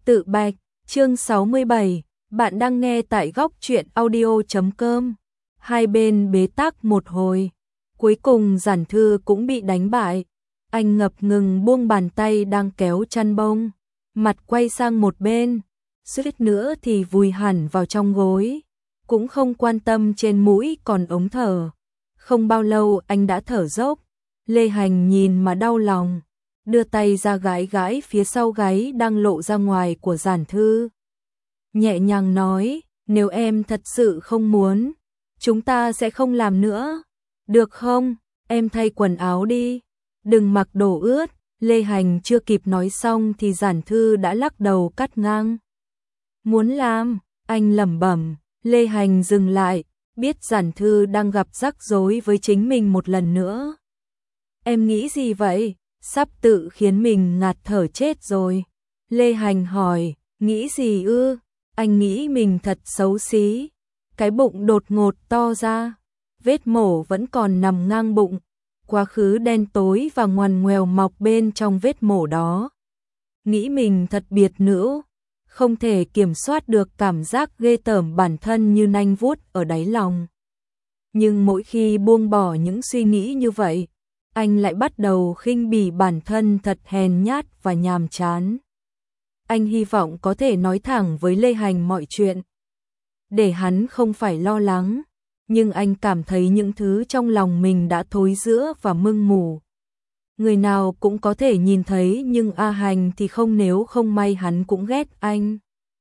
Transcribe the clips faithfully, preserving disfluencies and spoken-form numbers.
Tự bạch, chương sáu mươi bảy, bạn đang nghe tại góc truyện audio chấm com. Hai bên bế tắc một hồi, cuối cùng Giản Thư cũng bị đánh bại. Anh ngập ngừng buông bàn tay đang kéo chăn bông, mặt quay sang một bên, suýt nữa thì vùi hẳn vào trong gối, cũng không quan tâm trên mũi còn ống thở. Không bao lâu anh đã thở dốc, Lê Hành nhìn mà đau lòng, đưa tay ra gãi gãi phía sau gáy đang lộ ra ngoài của Giản Thư. Nhẹ nhàng nói, nếu em thật sự không muốn, chúng ta sẽ không làm nữa. Được không, em thay quần áo đi, đừng mặc đồ ướt. Lê Hành chưa kịp nói xong thì Giản Thư đã lắc đầu cắt ngang. Muốn làm, anh lẩm bẩm. Lê Hành dừng lại, biết Giản Thư đang gặp rắc rối với chính mình một lần nữa. Em nghĩ gì vậy? Sắp tự khiến mình ngạt thở chết rồi. Lê Hành hỏi, nghĩ gì ư? Anh nghĩ mình thật xấu xí. Cái bụng đột ngột to ra, vết mổ vẫn còn nằm ngang bụng, quá khứ đen tối và ngoằn ngoèo mọc bên trong vết mổ đó. Nghĩ mình thật biệt nữ, không thể kiểm soát được cảm giác ghê tởm bản thân như nanh vuốt ở đáy lòng. Nhưng mỗi khi buông bỏ những suy nghĩ như vậy, anh lại bắt đầu khinh bỉ bản thân thật hèn nhát và nhàm chán. Anh hy vọng có thể nói thẳng với Lê Hành mọi chuyện, để hắn không phải lo lắng, nhưng anh cảm thấy những thứ trong lòng mình đã thối rữa và mưng mù. Người nào cũng có thể nhìn thấy nhưng A Hành thì không, nếu không may hắn cũng ghét anh.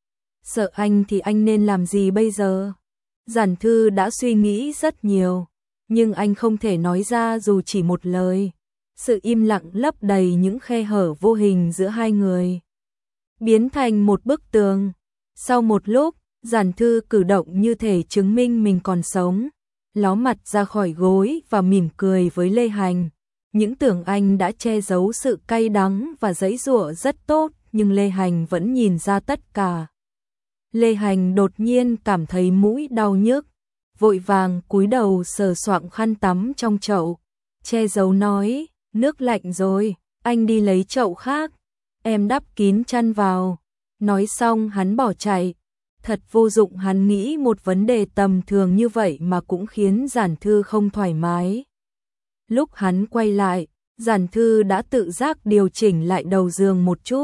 Sợ anh thì anh nên làm gì bây giờ? Giản Thư đã suy nghĩ rất nhiều, nhưng anh không thể nói ra dù chỉ một lời. Sự im lặng lấp đầy những khe hở vô hình giữa hai người, biến thành một bức tường. Sau một lúc, Giản Thư cử động như thể chứng minh mình còn sống, ló mặt ra khỏi gối và mỉm cười với Lê Hành. Những tưởng anh đã che giấu sự cay đắng và giãy giụa rất tốt, nhưng Lê Hành vẫn nhìn ra tất cả. Lê Hành đột nhiên cảm thấy mũi đau nhức, vội vàng cúi đầu sờ soạng khăn tắm trong chậu, che giấu nói, nước lạnh rồi, anh đi lấy chậu khác, em đắp kín chăn vào. Nói xong hắn bỏ chạy. Thật vô dụng, hắn nghĩ một vấn đề tầm thường như vậy mà cũng khiến Giản Thư không thoải mái. Lúc hắn quay lại, Giản Thư đã tự giác điều chỉnh lại đầu giường một chút,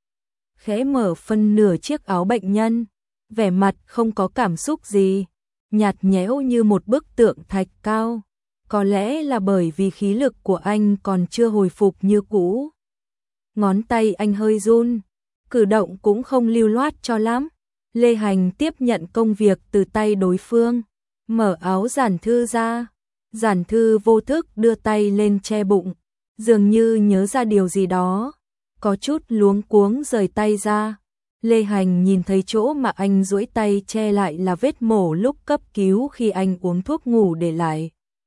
khẽ mở phân nửa chiếc áo bệnh nhân, vẻ mặt không có cảm xúc gì, nhạt nhẽo như một bức tượng thạch cao. Có lẽ là bởi vì khí lực của anh còn chưa hồi phục như cũ. Ngón tay anh hơi run, cử động cũng không lưu loát cho lắm. Lê Hành tiếp nhận công việc từ tay đối phương, mở áo Giản Thư ra. Giản Thư vô thức đưa tay lên che bụng, dường như nhớ ra điều gì đó, có chút luống cuống rời tay ra. Lê Hành nhìn thấy chỗ mà anh duỗi tay che lại là vết mổ lúc cấp cứu khi anh uống thuốc ngủ để lại.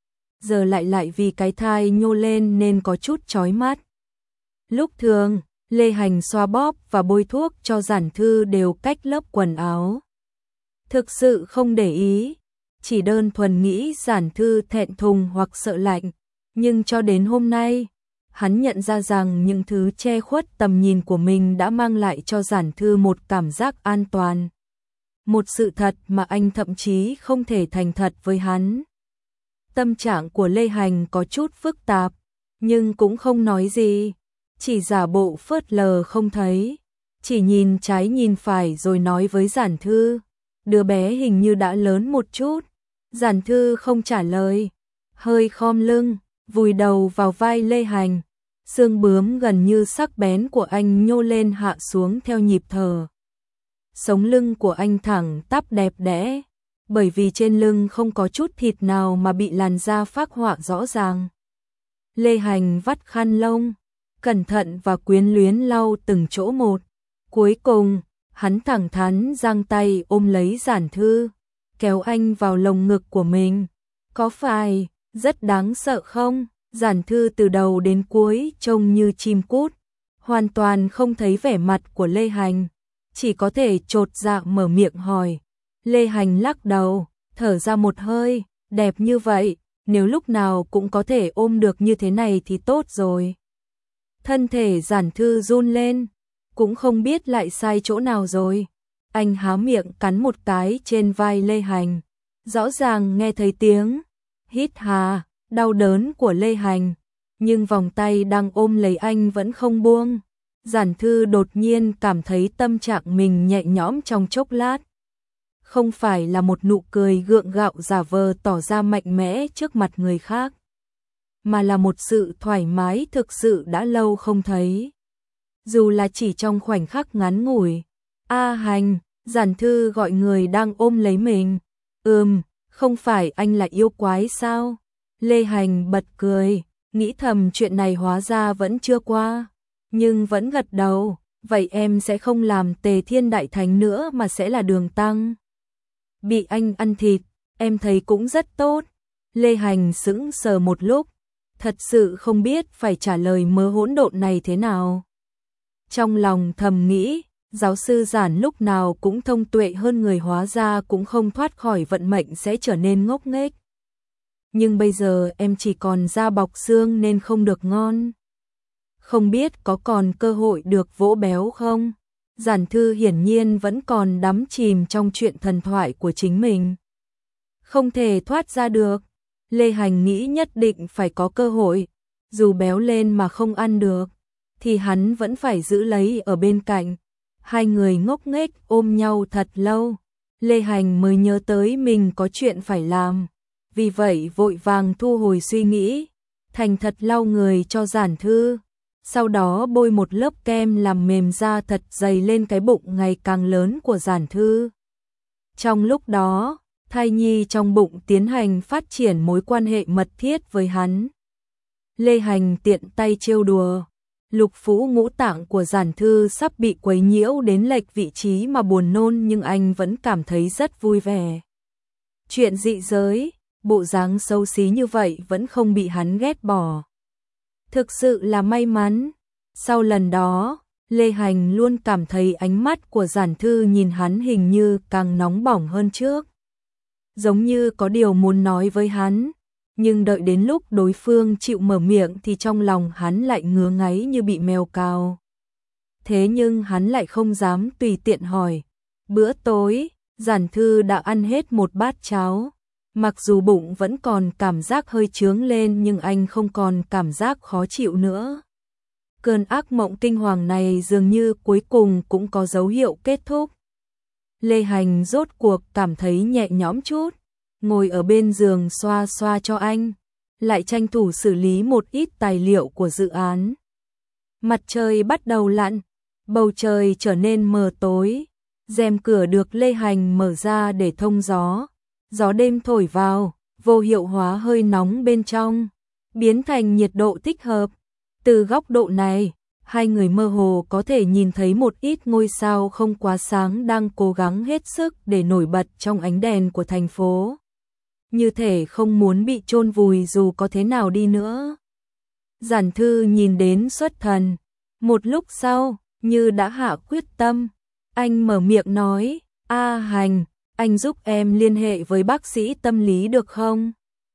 Giờ lại lại vì cái thai nhô lên nên có chút chói mắt. Lúc thường, Lê Hành xoa bóp và bôi thuốc cho Giản Thư đều cách lớp quần áo. Thực sự không để ý, chỉ đơn thuần nghĩ Giản Thư thẹn thùng hoặc sợ lạnh. Nhưng cho đến hôm nay, hắn nhận ra rằng những thứ che khuất tầm nhìn của mình đã mang lại cho Giản Thư một cảm giác an toàn. Một sự thật mà anh thậm chí không thể thành thật với hắn. Tâm trạng của Lê Hành có chút phức tạp, nhưng cũng không nói gì, chỉ giả bộ phớt lờ không thấy, chỉ nhìn trái nhìn phải rồi nói với Giản Thư, đứa bé hình như đã lớn một chút. Giản Thư không trả lời, hơi khom lưng, vùi đầu vào vai Lê Hành. Xương bướm gần như sắc bén của anh nhô lên hạ xuống theo nhịp thở. Sống lưng của anh thẳng tắp đẹp đẽ, bởi vì trên lưng không có chút thịt nào mà bị làn da phác họa rõ ràng. Lê Hành vắt khăn lông, cẩn thận và quyến luyến lau từng chỗ một. Cuối cùng, hắn thẳng thắn giang tay ôm lấy Giản Thư, kéo anh vào lồng ngực của mình. Có phải rất đáng sợ không? Giản Thư từ đầu đến cuối trông như chim cút, hoàn toàn không thấy vẻ mặt của Lê Hành, chỉ có thể chột dạ mở miệng hỏi. Lê Hành lắc đầu, thở ra một hơi, đẹp như vậy, nếu lúc nào cũng có thể ôm được như thế này thì tốt rồi. Thân thể Giản Thư run lên, cũng không biết lại sai chỗ nào rồi. Anh há miệng cắn một cái trên vai Lê Hành, rõ ràng nghe thấy tiếng hít hà, đau đớn của Lê Hành, nhưng vòng tay đang ôm lấy anh vẫn không buông. Giản Thư đột nhiên cảm thấy tâm trạng mình nhẹ nhõm trong chốc lát. Không phải là một nụ cười gượng gạo giả vờ tỏ ra mạnh mẽ trước mặt người khác, mà là một sự thoải mái thực sự đã lâu không thấy. Dù là chỉ trong khoảnh khắc ngắn ngủi. A Hành, Giản Thư gọi người đang ôm lấy mình. Ừm, không phải anh là yêu quái sao? Lê Hành bật cười, nghĩ thầm chuyện này hóa ra vẫn chưa qua, nhưng vẫn gật đầu. Vậy em sẽ không làm Tề Thiên Đại Thánh nữa mà sẽ là Đường Tăng. Bị anh ăn thịt, em thấy cũng rất tốt. Lê Hành sững sờ một lúc, thật sự không biết phải trả lời mớ hỗn độn này thế nào. Trong lòng thầm nghĩ, giáo sư Giản lúc nào cũng thông tuệ hơn người, hóa ra cũng không thoát khỏi vận mệnh sẽ trở nên ngốc nghếch. Nhưng bây giờ em chỉ còn da bọc xương nên không được ngon. Không biết có còn cơ hội được vỗ béo không? Giản Thư hiển nhiên vẫn còn đắm chìm trong chuyện thần thoại của chính mình. Không thể thoát ra được. Lê Hành nghĩ nhất định phải có cơ hội. Dù béo lên mà không ăn được, thì hắn vẫn phải giữ lấy ở bên cạnh. Hai người ngốc nghếch ôm nhau thật lâu. Lê Hành mới nhớ tới mình có chuyện phải làm. Vì vậy vội vàng thu hồi suy nghĩ, thành thật lau người cho Giản Thư. Sau đó bôi một lớp kem làm mềm da thật dày lên cái bụng ngày càng lớn của Giản Thư. Trong lúc đó, thai nhi trong bụng tiến hành phát triển mối quan hệ mật thiết với hắn. Lê Hành tiện tay trêu đùa, lục phủ ngũ tạng của Giản Thư sắp bị quấy nhiễu đến lệch vị trí mà buồn nôn, nhưng anh vẫn cảm thấy rất vui vẻ. Chuyện dị giới, bộ dáng xấu xí như vậy vẫn không bị hắn ghét bỏ. Thực sự là may mắn. Sau lần đó, Lê Hành luôn cảm thấy ánh mắt của Giản Thư nhìn hắn hình như càng nóng bỏng hơn trước. Giống như có điều muốn nói với hắn, nhưng đợi đến lúc đối phương chịu mở miệng thì trong lòng hắn lại ngứa ngáy như bị mèo cào. Thế nhưng hắn lại không dám tùy tiện hỏi. Bữa tối, Giản Thư đã ăn hết một bát cháo. Mặc dù bụng vẫn còn cảm giác hơi chướng lên nhưng anh không còn cảm giác khó chịu nữa. Cơn ác mộng kinh hoàng này dường như cuối cùng cũng có dấu hiệu kết thúc. Lê Hành rốt cuộc cảm thấy nhẹ nhõm chút, ngồi ở bên giường xoa xoa cho anh, lại tranh thủ xử lý một ít tài liệu của dự án. Mặt trời bắt đầu lặn, bầu trời trở nên mờ tối, rèm cửa được Lê Hành mở ra để thông gió. Gió đêm thổi vào, vô hiệu hóa hơi nóng bên trong, biến thành nhiệt độ thích hợp. Từ góc độ này, hai người mơ hồ có thể nhìn thấy một ít ngôi sao không quá sáng đang cố gắng hết sức để nổi bật trong ánh đèn của thành phố. Như thể không muốn bị chôn vùi dù có thế nào đi nữa. Giản Thư nhìn đến xuất thần. Một lúc sau, như đã hạ quyết tâm, anh mở miệng nói, A Hành, anh giúp em liên hệ với bác sĩ tâm lý được không?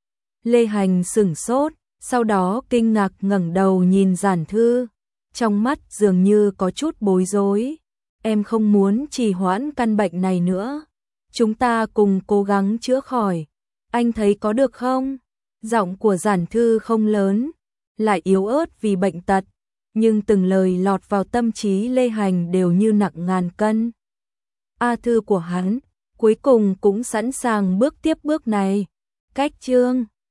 Lê Hành sửng sốt, sau đó kinh ngạc ngẩng đầu nhìn Giản Thư, trong mắt dường như có chút bối rối. Em không muốn trì hoãn căn bệnh này nữa, chúng ta cùng cố gắng chữa khỏi, anh thấy có được không? Giọng của Giản Thư không lớn, lại yếu ớt vì bệnh tật, nhưng từng lời lọt vào tâm trí Lê Hành đều như nặng ngàn cân. A Thư của hắn cuối cùng cũng sẵn sàng bước tiếp bước này. Cách chương